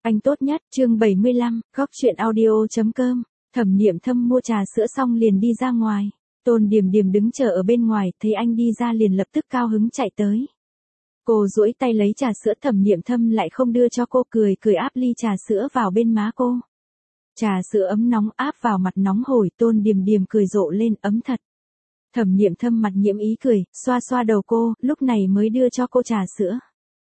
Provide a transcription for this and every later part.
Anh tốt nhất, chương 75, góc chuyện audio.com. Thẩm Niệm Thâm mua trà sữa xong liền đi ra ngoài. Tôn Điềm Điềm đứng chờ ở bên ngoài, thấy anh đi ra liền lập tức cao hứng chạy tới. Cô duỗi tay lấy trà sữa, Thẩm Niệm Thâm lại không đưa cho cô, cười cười áp ly trà sữa vào bên má cô. Trà sữa ấm nóng áp vào mặt nóng hổi, Tôn Điềm Điềm cười rộ lên, ấm thật. Thẩm Niệm Thâm mặt nhiễm ý cười, xoa xoa đầu cô, lúc này mới đưa cho cô trà sữa.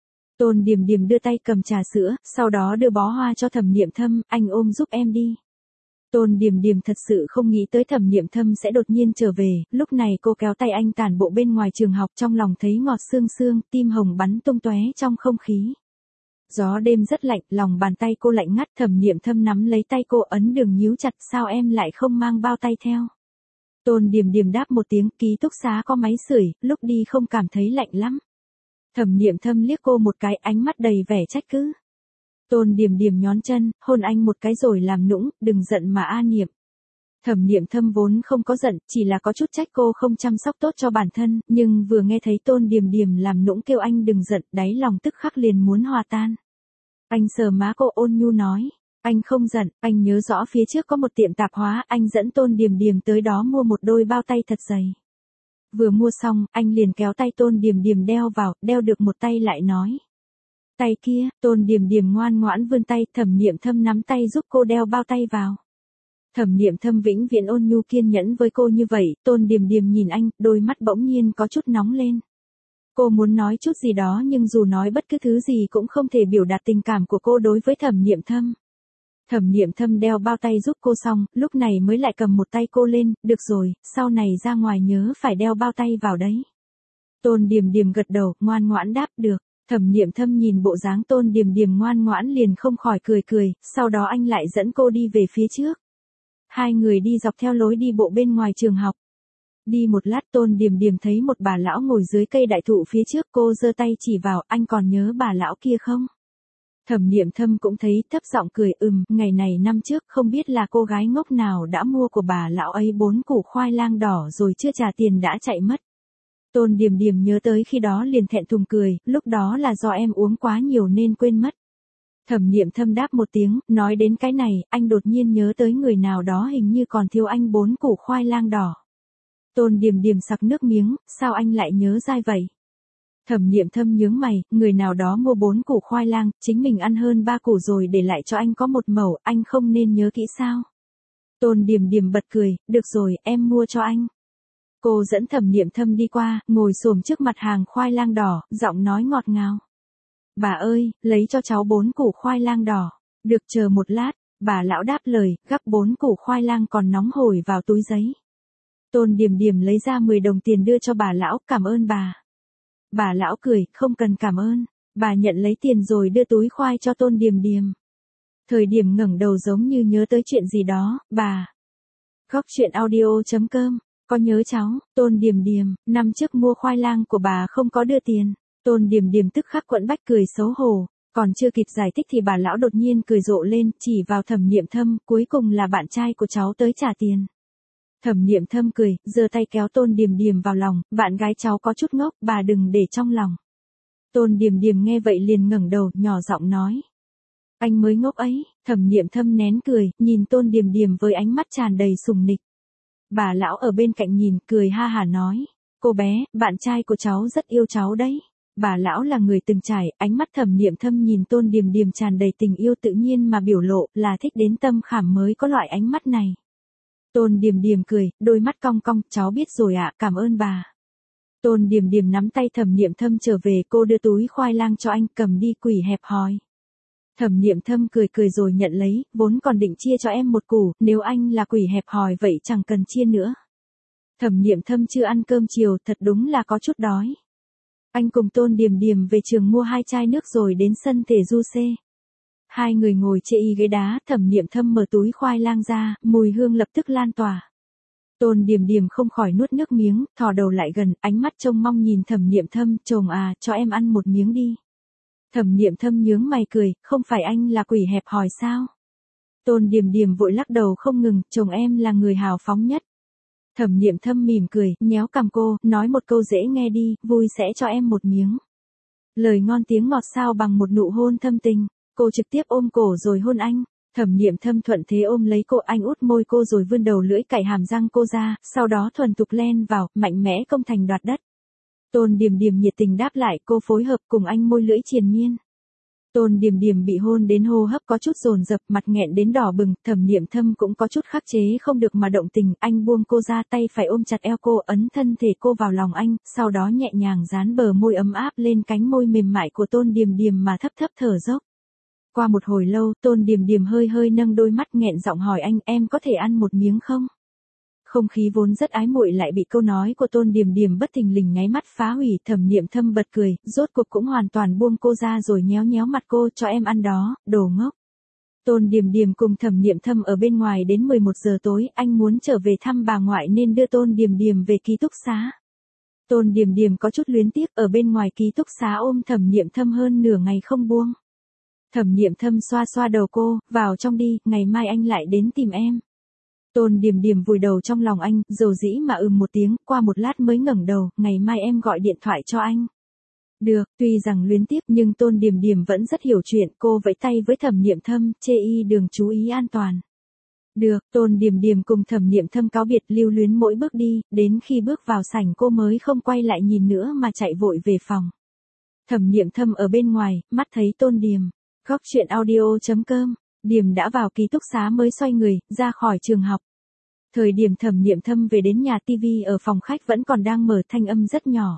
Tôn Điềm Điềm đưa tay cầm trà sữa, sau đó đưa bó hoa cho Thẩm Niệm Thâm, anh ôm giúp em đi. Tôn Điềm Điềm thật sự không nghĩ tới Thẩm Niệm Thâm sẽ đột nhiên trở về, lúc này cô kéo tay anh tản bộ bên ngoài trường học, trong lòng thấy ngọt sương sương, tim hồng bắn tung tóe trong không khí. Gió đêm rất lạnh, lòng bàn tay cô lạnh ngắt, Thẩm Niệm Thâm nắm lấy tay cô ấn đường nhíu chặt, sao em lại không mang bao tay theo? Tôn Điềm Điềm đáp một tiếng, ký túc xá có máy sưởi, lúc đi không cảm thấy lạnh lắm. Thẩm Niệm Thâm liếc cô một cái, ánh mắt đầy vẻ trách cứ. Tôn Điềm Điềm nhón chân, hôn anh một cái rồi làm nũng, đừng giận mà a Niệm. Thẩm Niệm Thâm vốn không có giận, chỉ là có chút trách cô không chăm sóc tốt cho bản thân, nhưng vừa nghe thấy Tôn Điềm Điềm làm nũng kêu anh đừng giận, đáy lòng tức khắc liền muốn hòa tan. Anh sờ má cô ôn nhu nói, anh không giận, anh nhớ rõ phía trước có một tiệm tạp hóa, anh dẫn Tôn Điềm Điềm tới đó mua một đôi bao tay thật dày. Vừa mua xong, anh liền kéo tay Tôn Điềm Điềm đeo vào, đeo được một tay lại nói. Tay kia, Tôn Điềm Điềm ngoan ngoãn vươn tay, Thẩm Niệm Thâm nắm tay giúp cô đeo bao tay vào. Thẩm Niệm Thâm vĩnh viễn ôn nhu kiên nhẫn với cô như vậy, Tôn Điềm Điềm nhìn anh, đôi mắt bỗng nhiên có chút nóng lên. Cô muốn nói chút gì đó nhưng dù nói bất cứ thứ gì cũng không thể biểu đạt tình cảm của cô đối với Thẩm Niệm Thâm. Thẩm Niệm Thâm đeo bao tay giúp cô xong, lúc này mới lại cầm một tay cô lên, được rồi, sau này ra ngoài nhớ phải đeo bao tay vào đấy. Tôn Điềm Điềm gật đầu, ngoan ngoãn đáp được. Thẩm Niệm Thâm nhìn bộ dáng Tôn Điềm Điềm ngoan ngoãn liền không khỏi cười cười, sau đó anh lại dẫn cô đi về phía trước. Hai người đi dọc theo lối đi bộ bên ngoài trường học. Đi một lát Tôn Điềm Điềm thấy một bà lão ngồi dưới cây đại thụ phía trước, cô giơ tay chỉ vào, anh còn nhớ bà lão kia không? Thẩm Niệm Thâm cũng thấy, thấp giọng cười, ngày này năm trước không biết là cô gái ngốc nào đã mua của bà lão ấy 4 củ khoai lang đỏ rồi chưa trả tiền đã chạy mất. Tôn Điềm Điềm nhớ tới khi đó liền thẹn thùng cười, lúc đó là do em uống quá nhiều nên quên mất. Thẩm Niệm Thâm đáp một tiếng, nói đến cái này, anh đột nhiên nhớ tới người nào đó hình như còn thiếu anh 4 củ khoai lang đỏ. Tôn Điềm Điềm sặc nước miếng, sao anh lại nhớ dai vậy? Thẩm Niệm Thâm nhướng mày, người nào đó mua 4 củ khoai lang, chính mình ăn hơn 3 củ rồi để lại cho anh có một mẩu, anh không nên nhớ kỹ sao? Tôn Điềm Điềm bật cười, được rồi, em mua cho anh. Cô dẫn Thẩm Niệm Thâm đi qua, ngồi xổm trước mặt hàng khoai lang đỏ, giọng nói ngọt ngào. Bà ơi, lấy cho cháu 4 củ khoai lang đỏ. Được, chờ một lát, bà lão đáp lời, gắp 4 củ khoai lang còn nóng hổi vào túi giấy. Tôn Điềm Điềm lấy ra 10 đồng tiền đưa cho bà lão, cảm ơn bà. Bà lão cười, không cần cảm ơn. Bà nhận lấy tiền rồi đưa túi khoai cho Tôn Điềm Điềm. Thời điểm ngẩng đầu giống như nhớ tới chuyện gì đó, bà. Góc chuyện audio.com. Có nhớ cháu, Tôn Điềm Điềm, năm trước mua khoai lang của bà không có đưa tiền. Tôn Điềm Điềm tức khắc quẫn bách cười xấu hổ, còn chưa kịp giải thích thì bà lão đột nhiên cười rộ lên, chỉ vào Thẩm Niệm Thâm, cuối cùng là bạn trai của cháu tới trả tiền. Thẩm Niệm Thâm cười, giơ tay kéo Tôn Điềm Điềm vào lòng, bạn gái cháu có chút ngốc, bà đừng để trong lòng. Tôn Điềm Điềm nghe vậy liền ngẩng đầu, nhỏ giọng nói. Anh mới ngốc ấy, Thẩm Niệm Thâm nén cười, nhìn Tôn Điềm Điềm với ánh mắt tràn đầy sùng nịch. Bà lão ở bên cạnh nhìn, cười ha hả nói, cô bé, bạn trai của cháu rất yêu cháu đấy. Bà lão là người từng trải, ánh mắt Thẩm Niệm Thâm nhìn Tôn Điềm Điềm tràn đầy tình yêu tự nhiên mà biểu lộ, là thích đến tâm khảm mới có loại ánh mắt này. Tôn Điềm Điềm cười, đôi mắt cong cong, cháu biết rồi ạ, cảm ơn bà. Tôn Điềm Điềm nắm tay Thẩm Niệm Thâm trở về, cô đưa túi khoai lang cho anh, cầm đi, quỷ hẹp hòi. Thẩm Niệm Thâm cười cười rồi nhận lấy, vốn còn định chia cho em một củ, nếu anh là quỷ hẹp hòi vậy chẳng cần chia nữa. Thẩm Niệm Thâm chưa ăn cơm chiều, thật đúng là có chút đói. Anh cùng Tôn Điềm Điềm về trường mua 2 chai nước rồi đến sân thể du xe. Hai người ngồi chê y ghế đá, Thẩm Niệm Thâm mở túi khoai lang ra, mùi hương lập tức lan tỏa. Tôn Điềm Điềm không khỏi nuốt nước miếng, thò đầu lại gần, ánh mắt trông mong nhìn Thẩm Niệm Thâm, chồng à, cho em ăn một miếng đi. Thẩm Niệm Thâm nhướng mày cười, không phải anh là quỷ hẹp hòi sao? Tôn Điềm Điềm vội lắc đầu không ngừng, chồng em là người hào phóng nhất. Thẩm Niệm Thâm mỉm cười, nhéo cằm cô, nói một câu dễ nghe đi, vui sẽ cho em một miếng. Lời ngon tiếng ngọt sao bằng một nụ hôn thâm tình. cô trực tiếp ôm cổ rồi hôn anh. Thẩm Niệm Thâm thuận thế ôm lấy cô, anh út môi cô rồi vươn đầu lưỡi cạy hàm răng cô ra, sau đó thuần thục len vào, mạnh mẽ công thành đoạt đất. Tôn Điềm Điềm nhiệt tình đáp lại, cô phối hợp cùng anh môi lưỡi triền miên. Tôn Điềm Điềm bị hôn đến hô hấp có chút dồn dập, mặt nghẹn đến đỏ bừng, Thẩm Niệm Thâm cũng có chút khắc chế không được mà động tình, anh buông cô ra, tay phải ôm chặt eo cô, ấn thân thể cô vào lòng anh, sau đó nhẹ nhàng dán bờ môi ấm áp lên cánh môi mềm mại của Tôn Điềm Điềm mà thấp thấp thở dốc. Qua một hồi lâu, Tôn Điềm Điềm hơi hơi nâng đôi mắt nghẹn giọng hỏi anh, em có thể ăn một miếng không? Không khí vốn rất ái muội lại bị câu nói của Tôn Điềm Điềm bất thình lình nháy mắt phá hủy. Thẩm Niệm Thâm bật cười, rốt cuộc cũng hoàn toàn buông cô ra rồi nhéo nhéo mặt cô, cho em ăn đó, đồ ngốc. Tôn Điềm Điềm cùng Thẩm Niệm Thâm ở bên ngoài đến 11 giờ tối, anh muốn trở về thăm bà ngoại nên đưa Tôn Điềm Điềm về ký túc xá. Tôn Điềm Điềm có chút luyến tiếc, ở bên ngoài ký túc xá ôm Thẩm Niệm Thâm hơn nửa ngày không buông. Thẩm Niệm Thâm xoa xoa đầu cô, vào trong đi, ngày mai anh lại đến tìm em. Tôn Điềm Điềm vùi đầu trong lòng anh, dầu dĩ mà một tiếng, qua một lát mới ngẩng đầu, ngày mai em gọi điện thoại cho anh. Được, tuy rằng luyến tiếc nhưng Tôn Điềm Điềm vẫn rất hiểu chuyện, cô vẫy tay với Thẩm Niệm Thâm, chê y đường chú ý an toàn. Được, Tôn Điềm Điềm cùng Thẩm Niệm Thâm cáo biệt lưu luyến mỗi bước đi, đến khi bước vào sảnh cô mới không quay lại nhìn nữa mà chạy vội về phòng. Thẩm Niệm Thâm ở bên ngoài, mắt thấy Tôn Điềm. Góc chuyện audio.com, Điềm đã vào ký túc xá mới xoay người, ra khỏi trường học. Thời điểm Thẩm Niệm Thâm về đến nhà, tivi ở phòng khách vẫn còn đang mở, thanh âm rất nhỏ.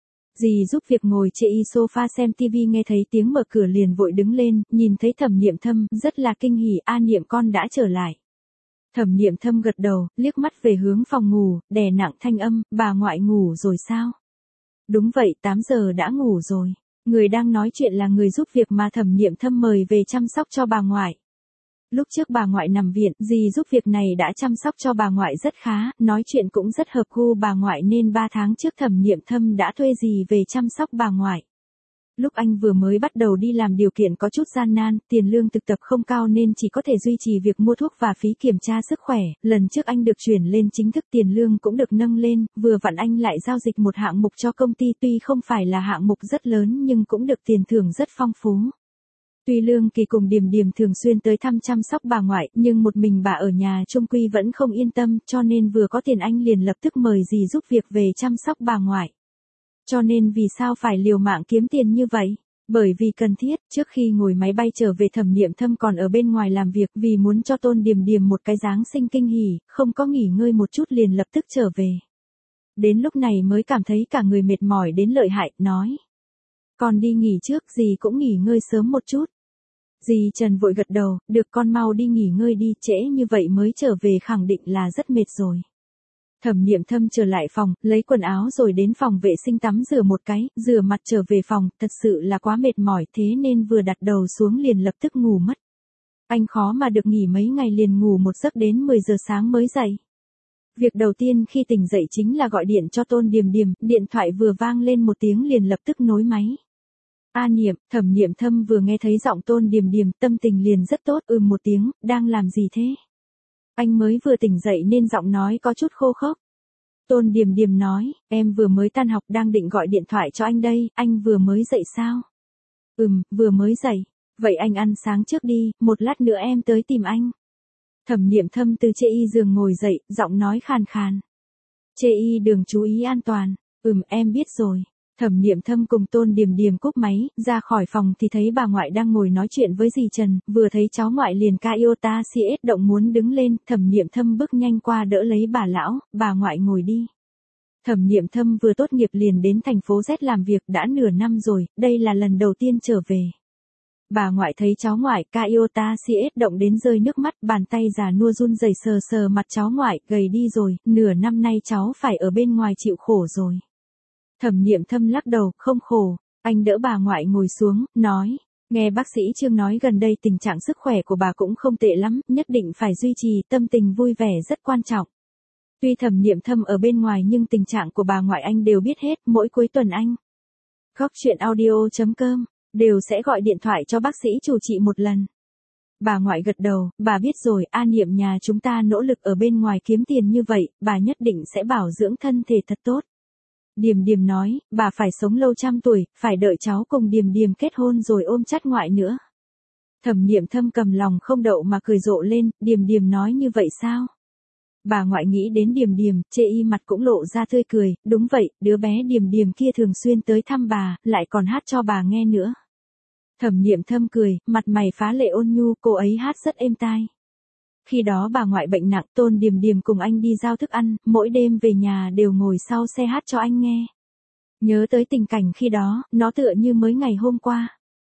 Dì giúp việc ngồi chê y sofa xem tivi nghe thấy tiếng mở cửa liền vội đứng lên, nhìn thấy Thẩm Niệm Thâm, rất là kinh hỉ, a Niệm con đã trở lại. Thẩm Niệm Thâm gật đầu, liếc mắt về hướng phòng ngủ, đè nặng thanh âm, bà ngoại ngủ rồi sao? Đúng vậy, 8 giờ đã ngủ rồi. Người đang nói chuyện là người giúp việc mà Thẩm Niệm Thâm mời về chăm sóc cho bà ngoại. Lúc trước bà ngoại nằm viện, dì giúp việc này đã chăm sóc cho bà ngoại rất khá, nói chuyện cũng rất hợp gu bà ngoại nên 3 tháng trước Thẩm Niệm Thâm đã thuê dì về chăm sóc bà ngoại. Lúc anh vừa mới bắt đầu đi làm điều kiện có chút gian nan, tiền lương thực tập không cao nên chỉ có thể duy trì việc mua thuốc và phí kiểm tra sức khỏe, lần trước anh được chuyển lên chính thức tiền lương cũng được nâng lên, vừa vặn anh lại giao dịch một hạng mục cho công ty tuy không phải là hạng mục rất lớn nhưng cũng được tiền thưởng rất phong phú. Tuy Lương Kỳ cùng Điềm Điềm thường xuyên tới thăm chăm sóc bà ngoại, nhưng một mình bà ở nhà chung quy vẫn không yên tâm, cho nên vừa có tiền anh liền lập tức mời dì giúp việc về chăm sóc bà ngoại. Cho nên vì sao phải liều mạng kiếm tiền như vậy? Bởi vì cần thiết, trước khi ngồi máy bay trở về Thẩm Niệm Thâm còn ở bên ngoài làm việc vì muốn cho Tôn Điềm Điềm một cái Giáng sinh kinh hỉ, không có nghỉ ngơi một chút liền lập tức trở về. Đến lúc này mới cảm thấy cả người mệt mỏi đến lợi hại, nói. Con đi nghỉ trước, dì cũng nghỉ ngơi sớm một chút. Dì Trần vội gật đầu, được con mau đi nghỉ ngơi đi, trễ như vậy mới trở về khẳng định là rất mệt rồi. Thẩm Niệm Thâm trở lại phòng, lấy quần áo rồi đến phòng vệ sinh tắm rửa một cái, rửa mặt trở về phòng, thật sự là quá mệt mỏi thế nên vừa đặt đầu xuống liền lập tức ngủ mất. Anh khó mà được nghỉ mấy ngày liền ngủ một giấc đến 10 giờ sáng mới dậy. Việc đầu tiên khi tỉnh dậy chính là gọi điện cho Tôn Điềm Điềm, điện thoại vừa vang lên một tiếng liền lập tức nối máy. A Niệm, Thẩm Niệm Thâm vừa nghe thấy giọng Tôn Điềm Điềm, tâm tình liền rất tốt, một tiếng, đang làm gì thế? Anh mới vừa tỉnh dậy nên giọng nói có chút khô khốc. Tôn Điềm Điềm nói, em vừa mới tan học đang định gọi điện thoại cho anh đây, anh vừa mới dậy sao? Vừa mới dậy. Vậy anh ăn sáng trước đi, một lát nữa em tới tìm anh. Thẩm Niệm Thâm từ chê y giường ngồi dậy, giọng nói khàn khàn. Chê y đường chú ý an toàn. Em biết rồi. Thẩm Niệm Thâm cùng Tôn Điềm Điềm cúp máy, ra khỏi phòng thì thấy bà ngoại đang ngồi nói chuyện với dì Trần, vừa thấy cháu ngoại liền Iota CS động muốn đứng lên, Thẩm Niệm Thâm bước nhanh qua đỡ lấy bà lão, bà ngoại ngồi đi. Thẩm Niệm Thâm vừa tốt nghiệp liền đến thành phố Z làm việc đã nửa năm rồi, đây là lần đầu tiên trở về. Bà ngoại thấy cháu ngoại Iota CS động đến rơi nước mắt, bàn tay già nua run rẩy sờ sờ mặt cháu ngoại, gầy đi rồi, nửa năm nay cháu phải ở bên ngoài chịu khổ rồi. Thẩm Niệm Thâm lắc đầu, không khổ, anh đỡ bà ngoại ngồi xuống, nói, nghe bác sĩ Trương nói gần đây tình trạng sức khỏe của bà cũng không tệ lắm, nhất định phải duy trì tâm tình vui vẻ rất quan trọng. Tuy Thẩm Niệm Thâm ở bên ngoài nhưng tình trạng của bà ngoại anh đều biết hết, mỗi cuối tuần anh. Góc chuyện audio.com, đều sẽ gọi điện thoại cho bác sĩ chủ trị một lần. Bà ngoại gật đầu, bà biết rồi, A Niệm nhà chúng ta nỗ lực ở bên ngoài kiếm tiền như vậy, bà nhất định sẽ bảo dưỡng thân thể thật tốt. Điềm Điềm nói, bà phải sống lâu trăm tuổi, phải đợi cháu cùng Điềm Điềm kết hôn rồi ôm chắt ngoại nữa. Thẩm Niệm Thâm cầm lòng không đậu mà cười rộ lên, Điềm Điềm nói như vậy sao? Bà ngoại nghĩ đến Điềm Điềm, chê y mặt cũng lộ ra tươi cười, đúng vậy, đứa bé Điềm Điềm kia thường xuyên tới thăm bà, lại còn hát cho bà nghe nữa. Thẩm Niệm Thâm cười, mặt mày phá lệ ôn nhu, cô ấy hát rất êm tai. Khi đó bà ngoại bệnh nặng, Tôn Điềm Điềm cùng anh đi giao thức ăn, mỗi đêm về nhà đều ngồi sau xe hát cho anh nghe. Nhớ tới tình cảnh khi đó, nó tựa như mới ngày hôm qua.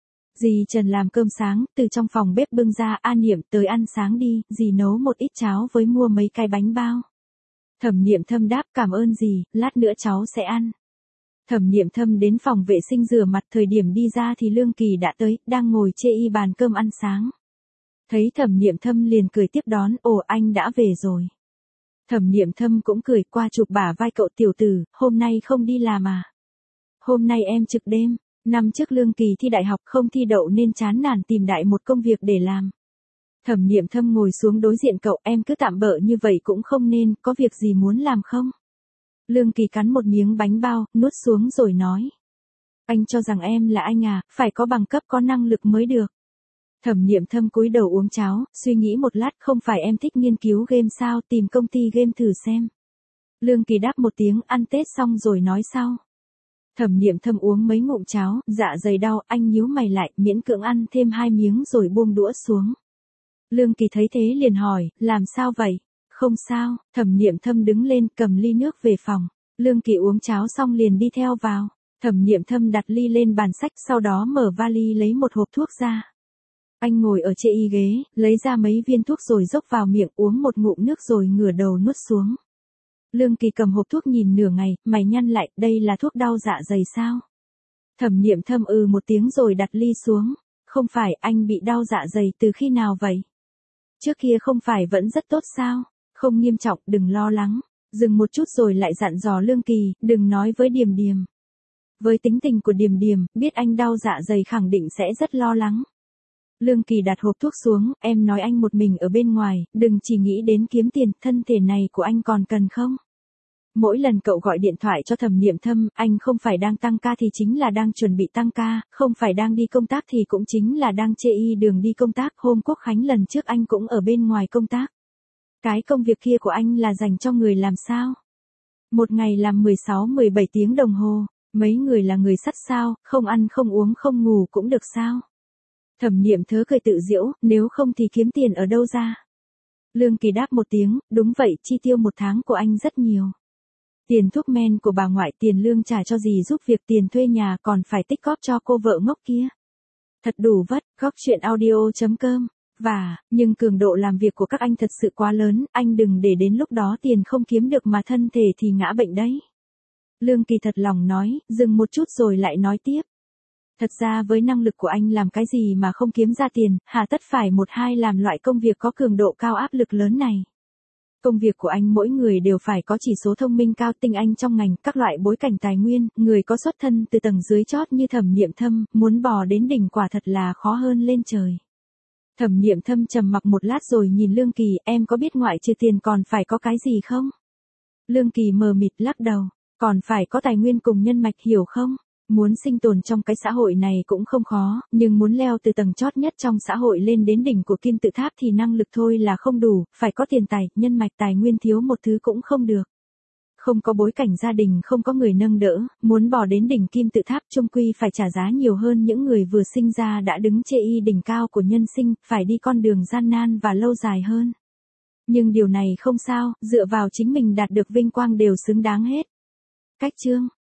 Dì Trần làm cơm sáng, từ trong phòng bếp bưng ra, A Niệm tới ăn sáng đi, dì nấu một ít cháo với mua mấy cái bánh bao. Thẩm Niệm Thâm đáp cảm ơn dì, lát nữa cháu sẽ ăn. Thẩm Niệm Thâm đến phòng vệ sinh rửa mặt, thời điểm đi ra thì Lương Kỳ đã tới, đang ngồi chê y bàn cơm ăn sáng. Thấy Thẩm Niệm Thâm liền cười tiếp đón, ồ anh đã về rồi. Thẩm Niệm Thâm cũng cười qua chụp bả vai cậu tiểu tử, hôm nay không đi làm à? Hôm nay em trực đêm, năm trước Lương Kỳ thi đại học không thi đậu nên chán nản tìm đại một công việc để làm. Thẩm Niệm Thâm ngồi xuống đối diện cậu, em cứ tạm bợ như vậy cũng không nên, có việc gì muốn làm không? Lương Kỳ cắn một miếng bánh bao, nuốt xuống rồi nói. Anh cho rằng em là anh à, phải có bằng cấp có năng lực mới được. Thẩm Niệm Thâm cúi đầu uống cháo, suy nghĩ một lát, không phải em thích nghiên cứu game sao, tìm công ty game thử xem. Lương Kỳ đáp một tiếng, ăn Tết xong rồi nói sau. Thẩm Niệm Thâm uống mấy ngụm cháo, dạ dày đau, anh nhíu mày lại, miễn cưỡng ăn thêm 2 miếng rồi buông đũa xuống. Lương Kỳ thấy thế liền hỏi, làm sao vậy? Không sao, Thẩm Niệm Thâm đứng lên cầm ly nước về phòng. Lương Kỳ uống cháo xong liền đi theo vào. Thẩm Niệm Thâm đặt ly lên bàn sách, sau đó mở vali lấy một hộp thuốc ra. Anh ngồi ở chê y ghế, lấy ra mấy viên thuốc rồi dốc vào miệng, uống một ngụm nước rồi ngửa đầu nuốt xuống. Lương Kỳ cầm hộp thuốc nhìn nửa ngày, mày nhăn lại, đây là thuốc đau dạ dày sao? Thẩm Niệm Thâm một tiếng rồi đặt ly xuống. Không phải, anh bị đau dạ dày từ khi nào vậy? Trước kia không phải vẫn rất tốt sao? Không nghiêm trọng, đừng lo lắng. Dừng một chút rồi lại dặn dò Lương Kỳ, đừng nói với Điềm Điềm. Với tính tình của Điềm Điềm, biết anh đau dạ dày khẳng định sẽ rất lo lắng. Lương Kỳ đặt hộp thuốc xuống, em nói anh một mình ở bên ngoài, đừng chỉ nghĩ đến kiếm tiền, thân thể này của anh còn cần không? Mỗi lần cậu gọi điện thoại cho Thẩm Niệm Thâm, anh không phải đang tăng ca thì chính là đang chuẩn bị tăng ca, không phải đang đi công tác thì cũng chính là đang chê y đường đi công tác. Hôm Quốc Khánh lần trước anh cũng ở bên ngoài công tác. Cái công việc kia của anh là dành cho người làm sao? Một ngày làm 16-17 tiếng đồng hồ, mấy người là người sắt sao, không ăn không uống không ngủ cũng được sao? Thẩm Niệm Thớ cười tự giễu, nếu không thì kiếm tiền ở đâu ra? Lương Kỳ đáp một tiếng, đúng vậy, chi tiêu một tháng của anh rất nhiều. Tiền thuốc men của bà ngoại, tiền lương trả cho dì giúp việc, tiền thuê nhà, còn phải tích góp cho cô vợ ngốc kia. Thật đủ vất, góc chuyện audio.com. Nhưng cường độ làm việc của các anh thật sự quá lớn, anh đừng để đến lúc đó tiền không kiếm được mà thân thể thì ngã bệnh đấy. Lương Kỳ thật lòng nói, dừng một chút rồi lại nói tiếp. Thật ra với năng lực của anh làm cái gì mà không kiếm ra tiền, hà tất phải một hai làm loại công việc có cường độ cao áp lực lớn này. Công việc của anh mỗi người đều phải có chỉ số thông minh cao, tinh anh trong ngành, các loại bối cảnh tài nguyên, người có xuất thân từ tầng dưới chót như Thẩm Niệm Thâm, muốn bò đến đỉnh quả thật là khó hơn lên trời. Thẩm Niệm Thâm trầm mặc một lát rồi nhìn Lương Kỳ, em có biết ngoại trừ tiền còn phải có cái gì không? Lương Kỳ mờ mịt lắc đầu, còn phải có tài nguyên cùng nhân mạch, hiểu không? Muốn sinh tồn trong cái xã hội này cũng không khó, nhưng muốn leo từ tầng chót nhất trong xã hội lên đến đỉnh của kim tự tháp thì năng lực thôi là không đủ, phải có tiền tài, nhân mạch, tài nguyên, thiếu một thứ cũng không được. Không có bối cảnh gia đình, không có người nâng đỡ, muốn bò đến đỉnh kim tự tháp chung quy phải trả giá nhiều hơn những người vừa sinh ra đã đứng chê y đỉnh cao của nhân sinh, phải đi con đường gian nan và lâu dài hơn. Nhưng điều này không sao, dựa vào chính mình đạt được vinh quang đều xứng đáng hết. Cách chương